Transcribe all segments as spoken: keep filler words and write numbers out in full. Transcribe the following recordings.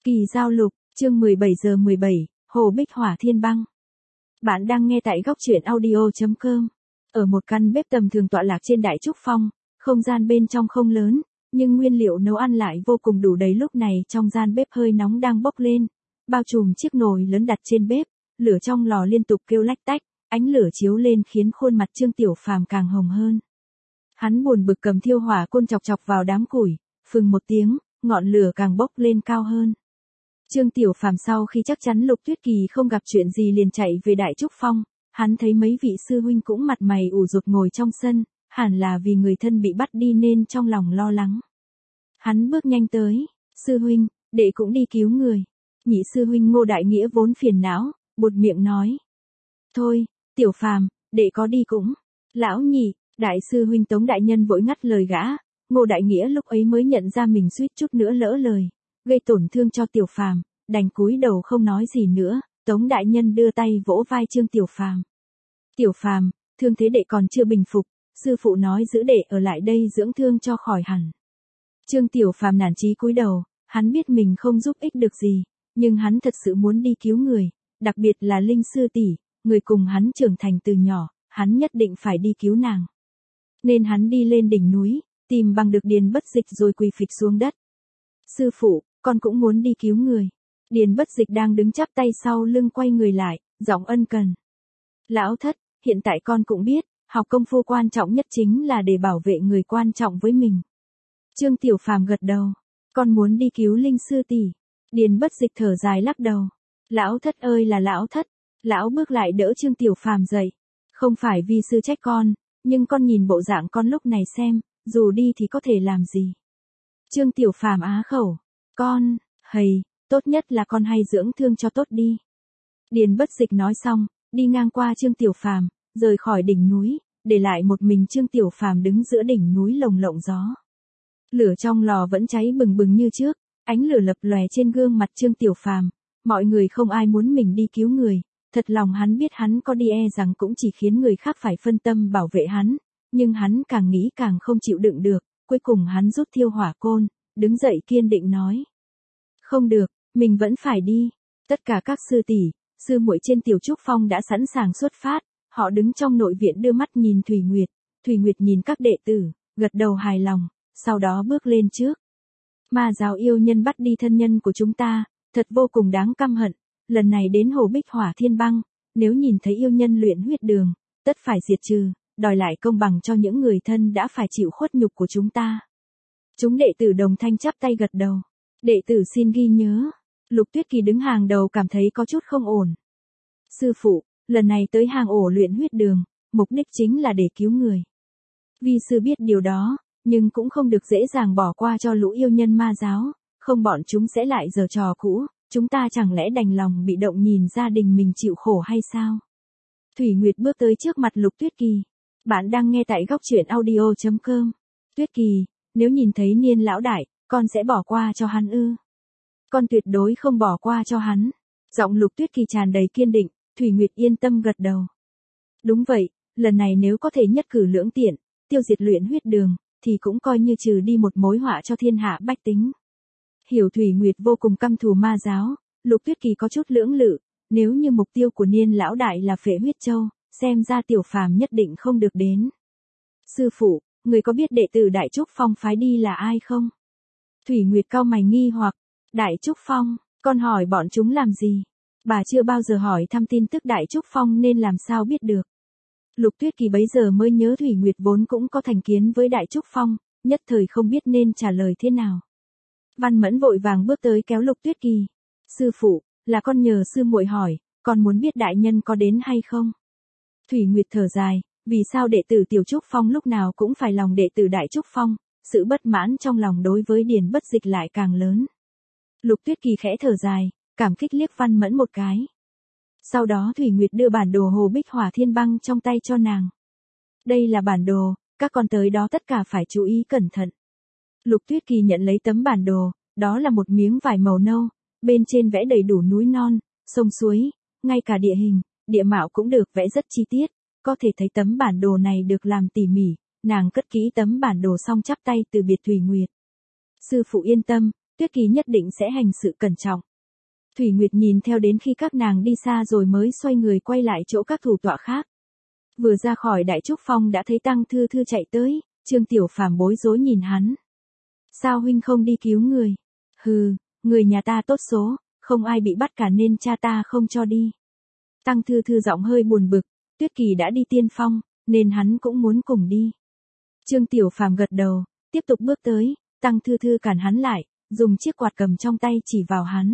Kỳ Giao Lục, chương mười bảy giờ mười bảy, Hồ Bích Hỏa Thiên Băng. Bạn đang nghe tại góc truyện audio chấm com. Ở một căn bếp tầm thường tọa lạc trên Đại Trúc Phong, không gian bên trong không lớn, nhưng nguyên liệu nấu ăn lại vô cùng đủ đầy. Lúc này trong gian bếp hơi nóng đang bốc lên, bao trùm chiếc nồi lớn đặt trên bếp, lửa trong lò liên tục kêu lách tách, ánh lửa chiếu lên khiến khuôn mặt Trương Tiểu Phàm càng hồng hơn. Hắn buồn bực cầm thiêu hỏa côn chọc chọc vào đám củi, phừng một tiếng, ngọn lửa càng bốc lên cao hơn. Trương Tiểu Phàm sau khi chắc chắn Lục Tuyết Kỳ không gặp chuyện gì liền chạy về Đại Trúc Phong, hắn thấy mấy vị sư huynh cũng mặt mày ủ rột ngồi trong sân, hẳn là vì người thân bị bắt đi nên trong lòng lo lắng. Hắn bước nhanh tới, sư huynh, đệ cũng đi cứu người. Nhị sư huynh Ngô Đại Nghĩa vốn phiền não, buột miệng nói. Thôi, Tiểu Phàm, đệ có đi cũng. Lão nhị, đại sư huynh Tống Đại Nhân vội ngắt lời gã. Ngô Đại Nghĩa lúc ấy mới nhận ra mình suýt chút nữa lỡ lời, gây tổn thương cho Tiểu Phàm, đành cúi đầu không nói gì nữa. Tống Đại Nhân đưa tay vỗ vai Trương Tiểu Phàm. Tiểu Phàm, thương thế đệ còn chưa bình phục, sư phụ nói giữ đệ ở lại đây dưỡng thương cho khỏi hẳn. Trương Tiểu Phàm nản chí cúi đầu, hắn biết mình không giúp ích được gì, nhưng hắn thật sự muốn đi cứu người, đặc biệt là Linh sư tỷ, người cùng hắn trưởng thành từ nhỏ, hắn nhất định phải đi cứu nàng. Nên hắn đi lên đỉnh núi, tìm bằng được Điền Bất Dịch rồi quỳ phịch xuống đất. Sư phụ, con cũng muốn đi cứu người. Điền Bất Dịch đang đứng chắp tay sau lưng quay người lại, giọng ân cần. Lão thất, hiện tại con cũng biết, học công phu quan trọng nhất chính là để bảo vệ người quan trọng với mình. Trương Tiểu Phàm gật đầu. Con muốn đi cứu Linh sư tỷ. Điền Bất Dịch thở dài lắc đầu. Lão thất ơi là lão thất. Lão bước lại đỡ Trương Tiểu Phàm dậy. Không phải vì sư trách con, nhưng con nhìn bộ dạng con lúc này xem, dù đi thì có thể làm gì. Trương Tiểu Phàm á khẩu. Con, hầy, tốt nhất là con hay dưỡng thương cho tốt đi. Điền Bất Dịch nói xong, đi ngang qua Trương Tiểu Phàm, rời khỏi đỉnh núi, để lại một mình Trương Tiểu Phàm đứng giữa đỉnh núi lồng lộng gió. Lửa trong lò vẫn cháy bừng bừng như trước, ánh lửa lập lòe trên gương mặt Trương Tiểu Phàm. Mọi người không ai muốn mình đi cứu người, thật lòng hắn biết hắn có đi e rằng cũng chỉ khiến người khác phải phân tâm bảo vệ hắn, nhưng hắn càng nghĩ càng không chịu đựng được, cuối cùng hắn rút thiêu hỏa côn, đứng dậy kiên định nói. Không được, mình vẫn phải đi. Tất cả các sư tỷ, sư muội trên Tiểu Trúc Phong đã sẵn sàng xuất phát, họ đứng trong nội viện đưa mắt nhìn Thủy Nguyệt, Thủy Nguyệt nhìn các đệ tử, gật đầu hài lòng, sau đó bước lên trước. Ma giáo yêu nhân bắt đi thân nhân của chúng ta, thật vô cùng đáng căm hận, lần này đến Hồ Bích Hỏa Thiên Băng, nếu nhìn thấy yêu nhân luyện huyết đường, tất phải diệt trừ, đòi lại công bằng cho những người thân đã phải chịu khuất nhục của chúng ta. Chúng đệ tử đồng thanh chắp tay gật đầu. Đệ tử xin ghi nhớ. Lục Tuyết Kỳ đứng hàng đầu cảm thấy có chút không ổn. Sư phụ, lần này tới hang ổ luyện huyết đường, mục đích chính là để cứu người. Vi sư biết điều đó, nhưng cũng không được dễ dàng bỏ qua cho lũ yêu nhân ma giáo, không bọn chúng sẽ lại giở trò cũ, chúng ta chẳng lẽ đành lòng bị động nhìn gia đình mình chịu khổ hay sao? Thủy Nguyệt bước tới trước mặt Lục Tuyết Kỳ. Bạn đang nghe tại góc truyện audio chấm com. Tuyết Kỳ, nếu nhìn thấy Niên lão đại, con sẽ bỏ qua cho hắn ư? Con tuyệt đối không bỏ qua cho hắn. Giọng Lục Tuyết Kỳ tràn đầy kiên định, Thủy Nguyệt yên tâm gật đầu. Đúng vậy, lần này nếu có thể nhất cử lưỡng tiện, tiêu diệt luyện huyết đường, thì cũng coi như trừ đi một mối họa cho thiên hạ bách tính. Hiểu Thủy Nguyệt vô cùng căm thù ma giáo, Lục Tuyết Kỳ có chút lưỡng lự, nếu như mục tiêu của Niên lão đại là Phệ Huyết Châu, xem ra Tiểu Phàm nhất định không được đến. Sư phụ, người có biết đệ tử Đại Trúc Phong phái đi là ai không? Thủy Nguyệt cau mày nghi hoặc. Đại Trúc Phong, con hỏi bọn chúng làm gì? Bà chưa bao giờ hỏi thăm tin tức Đại Trúc Phong nên làm sao biết được. Lục Tuyết Kỳ bấy giờ mới nhớ Thủy Nguyệt vốn cũng có thành kiến với Đại Trúc Phong, nhất thời không biết nên trả lời thế nào. Văn Mẫn vội vàng bước tới kéo Lục Tuyết Kỳ. Sư phụ, là con nhờ sư muội hỏi, con muốn biết đại nhân có đến hay không? Thủy Nguyệt thở dài, vì sao đệ tử Tiểu Trúc Phong lúc nào cũng phải lòng đệ tử Đại Trúc Phong, sự bất mãn trong lòng đối với Điền Bất Dịch lại càng lớn. Lục Tuyết Kỳ khẽ thở dài, cảm kích liếc Văn Mẫn một cái. Sau đó Thủy Nguyệt đưa bản đồ Hồ Bích Hỏa Thiên Băng trong tay cho nàng. Đây là bản đồ, các con tới đó tất cả phải chú ý cẩn thận. Lục Tuyết Kỳ nhận lấy tấm bản đồ, đó là một miếng vải màu nâu, bên trên vẽ đầy đủ núi non, sông suối, ngay cả địa hình, địa mạo cũng được vẽ rất chi tiết, có thể thấy tấm bản đồ này được làm tỉ mỉ, nàng cất kỹ tấm bản đồ xong chắp tay từ biệt Thủy Nguyệt. Sư phụ yên tâm, Tuyết Kỳ nhất định sẽ hành sự cẩn trọng. Thủy Nguyệt nhìn theo đến khi các nàng đi xa rồi mới xoay người quay lại chỗ các thủ tọa khác. Vừa ra khỏi Đại Trúc Phong đã thấy Tăng Thư Thư chạy tới, Trương Tiểu Phàm bối rối nhìn hắn. Sao huynh không đi cứu người? Hừ, người nhà ta tốt số, không ai bị bắt cả nên cha ta không cho đi. Tăng Thư Thư giọng hơi buồn bực, Tuyết Kỳ đã đi tiên phong, nên hắn cũng muốn cùng đi. Trương Tiểu Phàm gật đầu, tiếp tục bước tới, Tăng Thư Thư cản hắn lại, dùng chiếc quạt cầm trong tay chỉ vào hắn.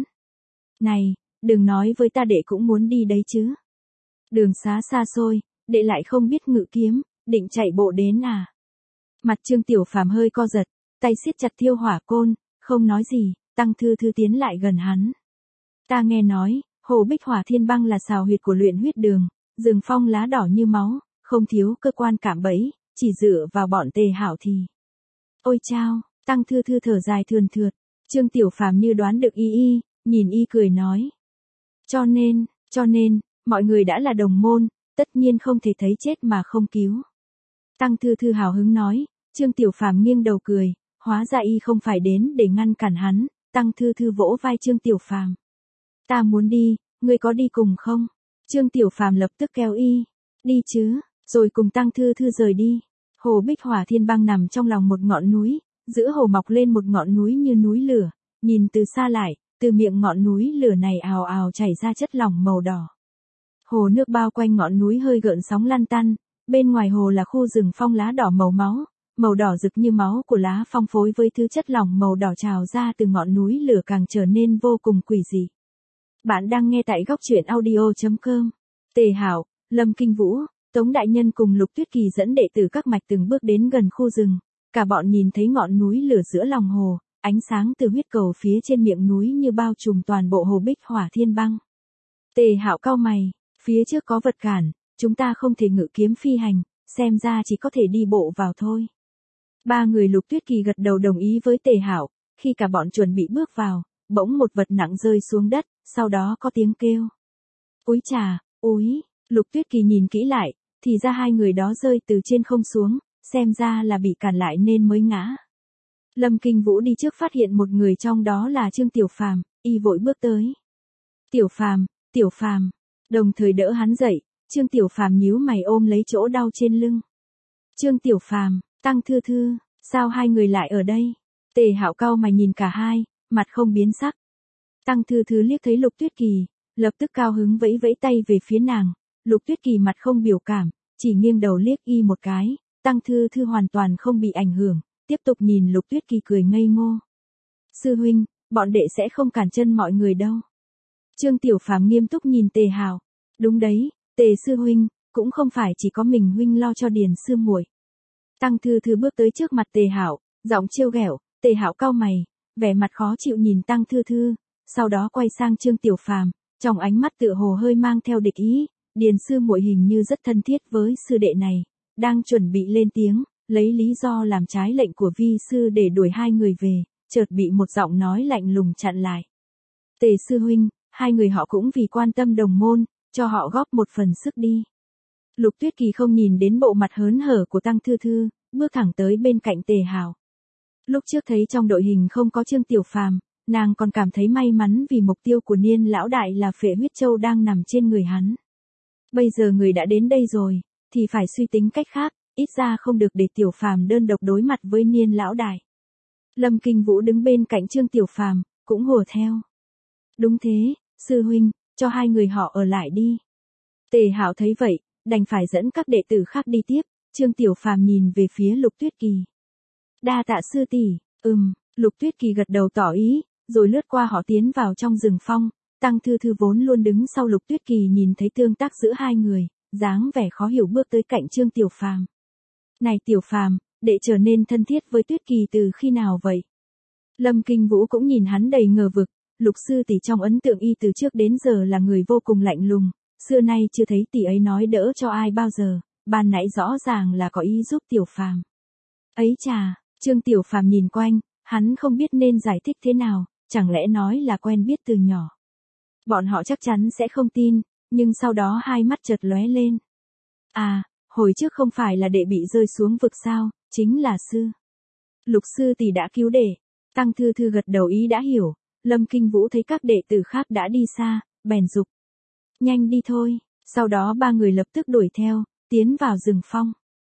Này, đừng nói với ta đệ cũng muốn đi đấy chứ. Đường xá xa xôi, đệ lại không biết ngự kiếm, định chạy bộ đến à? Mặt Trương Tiểu Phàm hơi co giật, tay siết chặt thiêu hỏa côn, không nói gì, Tăng Thư Thư tiến lại gần hắn. Ta nghe nói, hồ bích hỏa thiên băng là xào huyệt của luyện huyết đường, rừng phong lá đỏ như máu, không thiếu cơ quan cạm bẫy, chỉ dựa vào bọn Tề Hảo thì. Ôi chao, Tăng Thư Thư thở dài thườn thượt, Trương Tiểu Phàm như đoán được y y, nhìn y cười nói. Cho nên, cho nên, mọi người đã là đồng môn, tất nhiên không thể thấy chết mà không cứu. Tăng Thư Thư hào hứng nói, Trương Tiểu Phàm nghiêng đầu cười, hóa ra y không phải đến để ngăn cản hắn, Tăng Thư Thư vỗ vai Trương Tiểu Phàm. Ta muốn đi, ngươi có đi cùng không? Trương Tiểu Phàm lập tức kéo y, đi chứ, rồi cùng Tăng Thư Thư rời đi. Hồ Bích Hỏa Thiên Băng nằm trong lòng một ngọn núi, giữa hồ mọc lên một ngọn núi như núi lửa, nhìn từ xa lại, từ miệng ngọn núi lửa này ào ào chảy ra chất lỏng màu đỏ. Hồ nước bao quanh ngọn núi hơi gợn sóng lăn tăn, bên ngoài hồ là khu rừng phong lá đỏ màu máu, màu đỏ rực như máu của lá phong phối với thứ chất lỏng màu đỏ trào ra từ ngọn núi lửa càng trở nên vô cùng quỷ dị. Bạn đang nghe tại góc truyện audio chấm com. Tề Hảo, Lâm Kinh Vũ, Tống Đại Nhân cùng Lục Tuyết Kỳ dẫn đệ tử các mạch từng bước đến gần khu rừng, cả bọn nhìn thấy ngọn núi lửa giữa lòng hồ, ánh sáng từ huyết cầu phía trên miệng núi như bao trùm toàn bộ hồ Bích Hỏa Thiên Băng. Tề Hạo cau mày, phía trước có vật cản, chúng ta không thể ngự kiếm phi hành, xem ra chỉ có thể đi bộ vào thôi. Ba người Lục Tuyết Kỳ gật đầu đồng ý với Tề Hạo, khi cả bọn chuẩn bị bước vào, bỗng một vật nặng rơi xuống đất, sau đó có tiếng kêu. Úi chà, úi, Lục Tuyết Kỳ nhìn kỹ lại, thì ra hai người đó rơi từ trên không xuống, xem ra là bị cản lại nên mới ngã. Lâm Kinh Vũ đi trước phát hiện một người trong đó là Trương Tiểu Phàm, y vội bước tới. Tiểu Phàm, Tiểu Phàm, đồng thời đỡ hắn dậy, Trương Tiểu Phàm nhíu mày ôm lấy chỗ đau trên lưng. Trương Tiểu Phàm, Tăng Thư Thư, sao hai người lại ở đây? Tề Hạo cau mày nhìn cả hai, mặt không biến sắc. Tăng Thư Thư liếc thấy Lục Tuyết Kỳ, lập tức cao hứng vẫy vẫy tay về phía nàng. Lục Tuyết Kỳ mặt không biểu cảm, chỉ nghiêng đầu liếc y một cái, Tăng Thư Thư hoàn toàn không bị ảnh hưởng, tiếp tục nhìn Lục Tuyết Kỳ cười ngây ngô. Sư huynh, bọn đệ sẽ không cản chân mọi người đâu. Trương Tiểu Phàm nghiêm túc nhìn Tề Hạo. Đúng đấy, Tề sư huynh, cũng không phải chỉ có mình huynh lo cho Điền sư muội. Tăng Thư Thư bước tới trước mặt Tề Hạo, giọng trêu ghẹo, Tề Hạo cau mày, vẻ mặt khó chịu nhìn Tăng Thư Thư, sau đó quay sang Trương Tiểu Phàm, trong ánh mắt tựa hồ hơi mang theo địch ý, Điền sư muội hình như rất thân thiết với sư đệ này, đang chuẩn bị lên tiếng, lấy lý do làm trái lệnh của vi sư để đuổi hai người về, chợt bị một giọng nói lạnh lùng chặn lại. Tề sư huynh, hai người họ cũng vì quan tâm đồng môn, cho họ góp một phần sức đi. Lục Tuyết Kỳ không nhìn đến bộ mặt hớn hở của Tăng Thư Thư, bước thẳng tới bên cạnh Tề Hạo. Lúc trước thấy trong đội hình không có Trương Tiểu Phàm, nàng còn cảm thấy may mắn vì mục tiêu của Niên lão đại là Phệ Huyết Châu đang nằm trên người hắn. Bây giờ người đã đến đây rồi, thì phải suy tính cách khác, ít ra không được để Tiểu Phàm đơn độc đối mặt với Niên lão đại. Lâm Kinh Vũ đứng bên cạnh Trương Tiểu Phàm, cũng hùa theo. Đúng thế, sư huynh, cho hai người họ ở lại đi. Tề Hạo thấy vậy, đành phải dẫn các đệ tử khác đi tiếp, Trương Tiểu Phàm nhìn về phía Lục Tuyết Kỳ. Đa tạ sư tỷ, ừm, Lục Tuyết Kỳ gật đầu tỏ ý, rồi lướt qua họ tiến vào trong rừng phong, Tăng Thư Thư vốn luôn đứng sau Lục Tuyết Kỳ nhìn thấy tương tác giữa hai người, dáng vẻ khó hiểu bước tới cạnh Trương Tiểu Phàm. Này Tiểu Phàm, đệ trở nên thân thiết với Tuyết Kỳ từ khi nào vậy? Lâm Kinh Vũ cũng nhìn hắn đầy ngờ vực, Lục sư tỷ trong ấn tượng y từ trước đến giờ là người vô cùng lạnh lùng, xưa nay chưa thấy tỷ ấy nói đỡ cho ai bao giờ, ban nãy rõ ràng là có ý giúp Tiểu Phàm. Ấy chà, Trương Tiểu Phàm nhìn quanh, hắn không biết nên giải thích thế nào, chẳng lẽ nói là quen biết từ nhỏ. Bọn họ chắc chắn sẽ không tin, nhưng sau đó hai mắt chợt lóe lên. À, hồi trước không phải là đệ bị rơi xuống vực sao, chính là sư. Lục sư tỷ đã cứu đệ. Tăng Thư Thư gật đầu ý đã hiểu, Lâm Kinh Vũ thấy các đệ tử khác đã đi xa, bèn dục. Nhanh đi thôi, sau đó ba người lập tức đuổi theo, tiến vào rừng phong.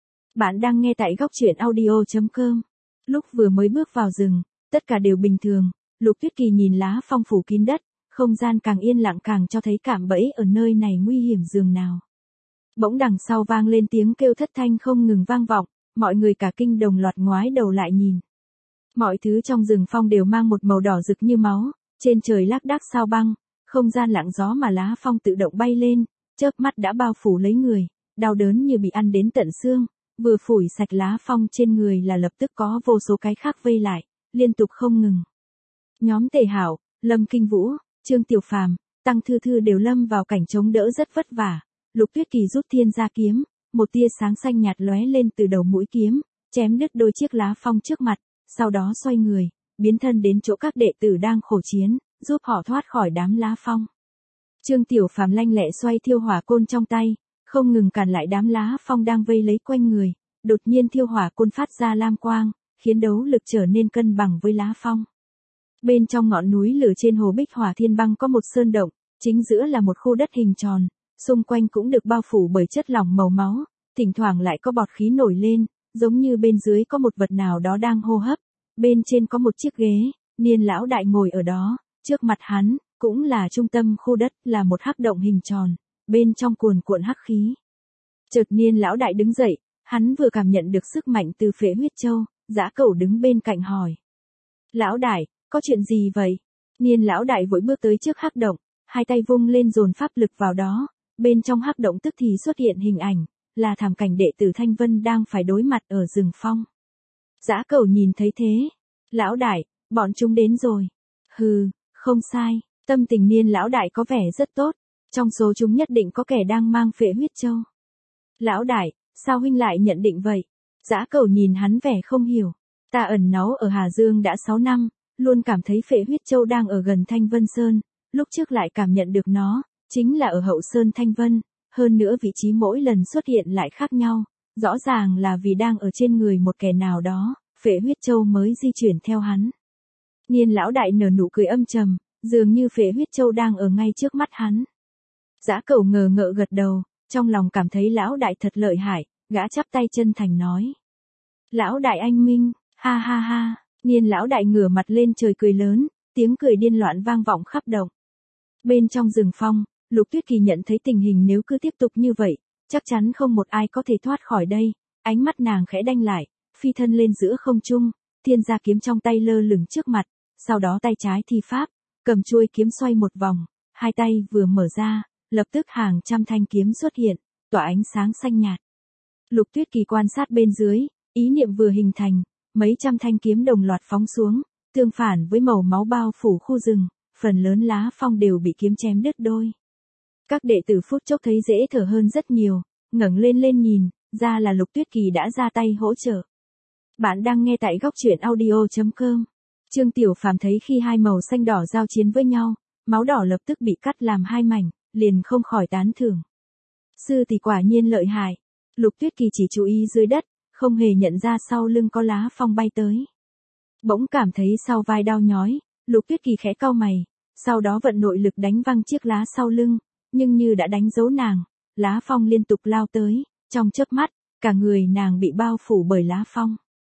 Bạn đang nghe tại góc truyện audio.com. Lúc vừa mới bước vào rừng, tất cả đều bình thường, Lục Tuyết Kỳ nhìn lá phong phủ kín đất, không gian càng yên lặng càng cho thấy cạm bẫy ở nơi này nguy hiểm dường nào. Bỗng đằng sau vang lên tiếng kêu thất thanh không ngừng vang vọng, mọi người cả kinh đồng loạt ngoái đầu lại nhìn. Mọi thứ trong rừng phong đều mang một màu đỏ rực như máu, trên trời lác đác sao băng, không gian lặng gió mà lá phong tự động bay lên, chớp mắt đã bao phủ lấy người, đau đớn như bị ăn đến tận xương, vừa phủi sạch lá phong trên người là lập tức có vô số cái khác vây lại, liên tục không ngừng. Nhóm Tề Hảo, Lâm Kinh Vũ, Trương Tiểu Phàm, Tăng Thư Thư đều lâm vào cảnh chống đỡ rất vất vả. Lục Tuyết Kỳ rút thiên gia kiếm, một tia sáng xanh nhạt lóe lên từ đầu mũi kiếm, chém đứt đôi chiếc lá phong trước mặt, sau đó xoay người, biến thân đến chỗ các đệ tử đang khổ chiến, giúp họ thoát khỏi đám lá phong. Trương Tiểu Phàm lanh lẹ xoay thiêu hỏa côn trong tay, không ngừng cản lại đám lá phong đang vây lấy quanh người, đột nhiên thiêu hỏa côn phát ra lam quang, khiến đấu lực trở nên cân bằng với lá phong. Bên trong ngọn núi lửa trên hồ Bích Hỏa Thiên Băng có một sơn động, chính giữa là một khu đất hình tròn, xung quanh cũng được bao phủ bởi chất lỏng màu máu, thỉnh thoảng lại có bọt khí nổi lên, giống như bên dưới có một vật nào đó đang hô hấp. Bên trên có một chiếc ghế, Niên lão đại ngồi ở đó, trước mặt hắn, cũng là trung tâm khu đất là một hắc động hình tròn, bên trong cuồn cuộn hắc khí. Chợt Niên lão đại đứng dậy, hắn vừa cảm nhận được sức mạnh từ Phệ Huyết Châu, Dã Cẩu đứng bên cạnh hỏi. Lão đại, có chuyện gì vậy? Niên lão đại vội bước tới trước hắc động, hai tay vung lên dồn pháp lực vào đó, bên trong hắc động tức thì xuất hiện hình ảnh, là thảm cảnh đệ tử Thanh Vân đang phải đối mặt ở rừng phong. Dã Cẩu nhìn thấy thế, lão đại, bọn chúng đến rồi. Hừ, không sai, tâm tình Niên lão đại có vẻ rất tốt, trong số chúng nhất định có kẻ đang mang Phệ Huyết Châu. Lão đại, sao huynh lại nhận định vậy? Dã Cẩu nhìn hắn vẻ không hiểu, ta ẩn náu ở Hà Dương đã sáu năm, luôn cảm thấy Phệ Huyết Châu đang ở gần Thanh Vân Sơn, lúc trước lại cảm nhận được nó, chính là ở hậu sơn Thanh Vân, hơn nữa vị trí mỗi lần xuất hiện lại khác nhau, rõ ràng là vì đang ở trên người một kẻ nào đó, Phệ Huyết Châu mới di chuyển theo hắn. Niên lão đại nở nụ cười âm trầm, dường như Phệ Huyết Châu đang ở ngay trước mắt hắn. Dã Cẩu ngờ ngợ gật đầu, trong lòng cảm thấy lão đại thật lợi hại, gã chắp tay chân thành nói. Lão đại anh minh, ha ha ha, Niên lão đại ngửa mặt lên trời cười lớn, tiếng cười điên loạn vang vọng khắp động. Bên trong rừng phong, Lục Tuyết Kỳ nhận thấy tình hình nếu cứ tiếp tục như vậy, chắc chắn không một ai có thể thoát khỏi đây, ánh mắt nàng khẽ đanh lại, phi thân lên giữa không trung, thiên gia kiếm trong tay lơ lửng trước mặt, sau đó tay trái thi pháp, cầm chuôi kiếm xoay một vòng, hai tay vừa mở ra, lập tức hàng trăm thanh kiếm xuất hiện, tỏa ánh sáng xanh nhạt. Lục Tuyết Kỳ quan sát bên dưới, ý niệm vừa hình thành, mấy trăm thanh kiếm đồng loạt phóng xuống, tương phản với màu máu bao phủ khu rừng, phần lớn lá phong đều bị kiếm chém đứt đôi. Các đệ tử phút chốc thấy dễ thở hơn rất nhiều, ngẩng lên lên nhìn, ra là Lục Tuyết Kỳ đã ra tay hỗ trợ. Bạn đang nghe tại góc truyện audio.com. Trương Tiểu Phàm thấy khi hai màu xanh đỏ giao chiến với nhau, máu đỏ lập tức bị cắt làm hai mảnh, liền không khỏi tán thưởng. Sư tỷ quả nhiên lợi hại. Lục Tuyết Kỳ chỉ chú ý dưới đất, không hề nhận ra sau lưng có lá phong bay tới. Bỗng cảm thấy sau vai đau nhói, Lục Tuyết Kỳ khẽ cau mày, sau đó vận nội lực đánh văng chiếc lá sau lưng, nhưng như đã đánh dấu nàng, lá phong liên tục lao tới, trong chớp mắt, cả người nàng bị bao phủ bởi lá phong.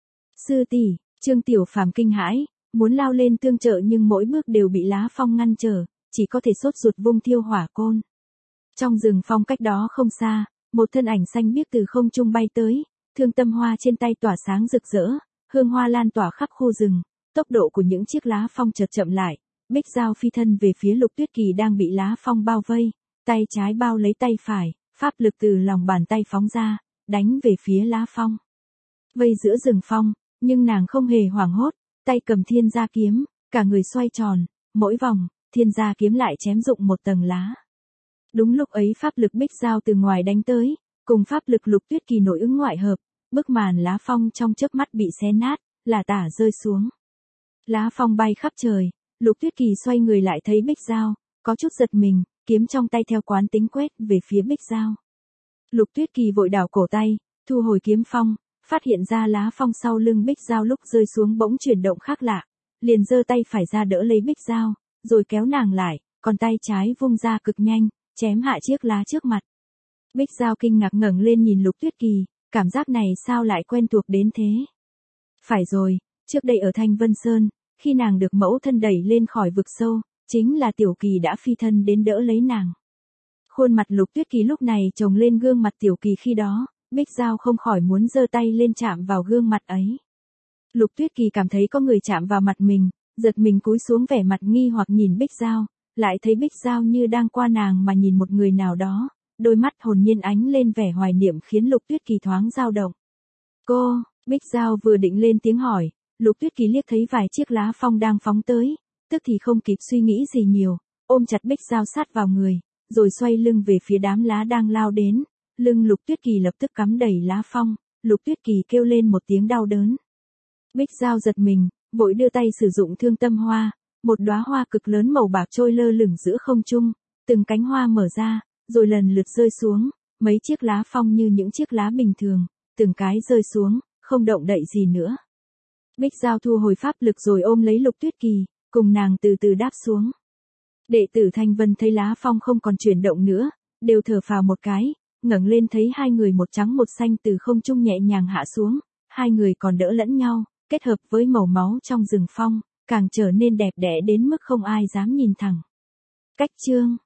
Sư tỷ, Trương Tiểu Phàm kinh hãi, muốn lao lên tương trợ nhưng mỗi bước đều bị lá phong ngăn trở, chỉ có thể sốt ruột vung thiêu hỏa côn. Trong rừng phong cách đó không xa, một thân ảnh xanh biếc từ không trung bay tới, thương tâm hoa trên tay tỏa sáng rực rỡ, hương hoa lan tỏa khắp khu rừng, tốc độ của những chiếc lá phong chợt chậm lại, Bích Giao phi thân về phía Lục Tuyết Kỳ đang bị lá phong bao vây, tay trái bao lấy tay phải, pháp lực từ lòng bàn tay phóng ra, đánh về phía lá phong. Vây giữa rừng phong, nhưng nàng không hề hoảng hốt, tay cầm thiên gia kiếm, cả người xoay tròn, mỗi vòng, thiên gia kiếm lại chém rụng một tầng lá. Đúng lúc ấy pháp lực Bích Giao từ ngoài đánh tới, cùng pháp lực Lục Tuyết Kỳ nội ứng ngoại hợp, bức màn lá phong trong chớp mắt bị xé nát, là tả rơi xuống. Lá phong bay khắp trời, Lục Tuyết Kỳ xoay người lại thấy Bích Giao, có chút giật mình, kiếm trong tay theo quán tính quét về phía Bích Giao. Lục Tuyết Kỳ vội đảo cổ tay, thu hồi kiếm phong, phát hiện ra lá phong sau lưng Bích Giao lúc rơi xuống bỗng chuyển động khác lạ, liền giơ tay phải ra đỡ lấy Bích Giao, rồi kéo nàng lại, còn tay trái vung ra cực nhanh, chém hạ chiếc lá trước mặt. Bích Giao kinh ngạc ngẩng lên nhìn Lục Tuyết Kỳ, cảm giác này sao lại quen thuộc đến thế? Phải rồi, trước đây ở Thanh Vân Sơn, khi nàng được mẫu thân đẩy lên khỏi vực sâu, chính là Tiểu Kỳ đã phi thân đến đỡ lấy nàng. Khuôn mặt Lục Tuyết Kỳ lúc này chồng lên gương mặt Tiểu Kỳ khi đó, Bích Giao không khỏi muốn giơ tay lên chạm vào gương mặt ấy. Lục Tuyết Kỳ cảm thấy có người chạm vào mặt mình, giật mình cúi xuống vẻ mặt nghi hoặc nhìn Bích Giao, lại thấy Bích Giao như đang qua nàng mà nhìn một người nào đó, đôi mắt hồn nhiên ánh lên vẻ hoài niệm khiến Lục Tuyết Kỳ thoáng dao động. Cô, Bích Giao vừa định lên tiếng hỏi, Lục Tuyết Kỳ liếc thấy vài chiếc lá phong đang phóng tới, tức thì không kịp suy nghĩ gì nhiều, ôm chặt Bích Giao sát vào người, rồi xoay lưng về phía đám lá đang lao đến, lưng Lục Tuyết Kỳ lập tức cắm đầy lá phong, Lục Tuyết Kỳ kêu lên một tiếng đau đớn. Bích Giao giật mình, vội đưa tay sử dụng thương tâm hoa, một đóa hoa cực lớn màu bạc trôi lơ lửng giữa không trung, từng cánh hoa mở ra, rồi lần lượt rơi xuống, mấy chiếc lá phong như những chiếc lá bình thường, từng cái rơi xuống, không động đậy gì nữa. Bích Giao thu hồi pháp lực rồi ôm lấy Lục Tuyết Kỳ, cùng nàng từ từ đáp xuống. Đệ tử Thanh Vân thấy lá phong không còn chuyển động nữa, đều thở phào một cái, ngẩng lên thấy hai người một trắng một xanh từ không trung nhẹ nhàng hạ xuống, hai người còn đỡ lẫn nhau, kết hợp với màu máu trong rừng phong, càng trở nên đẹp đẽ đến mức không ai dám nhìn thẳng. Cách chương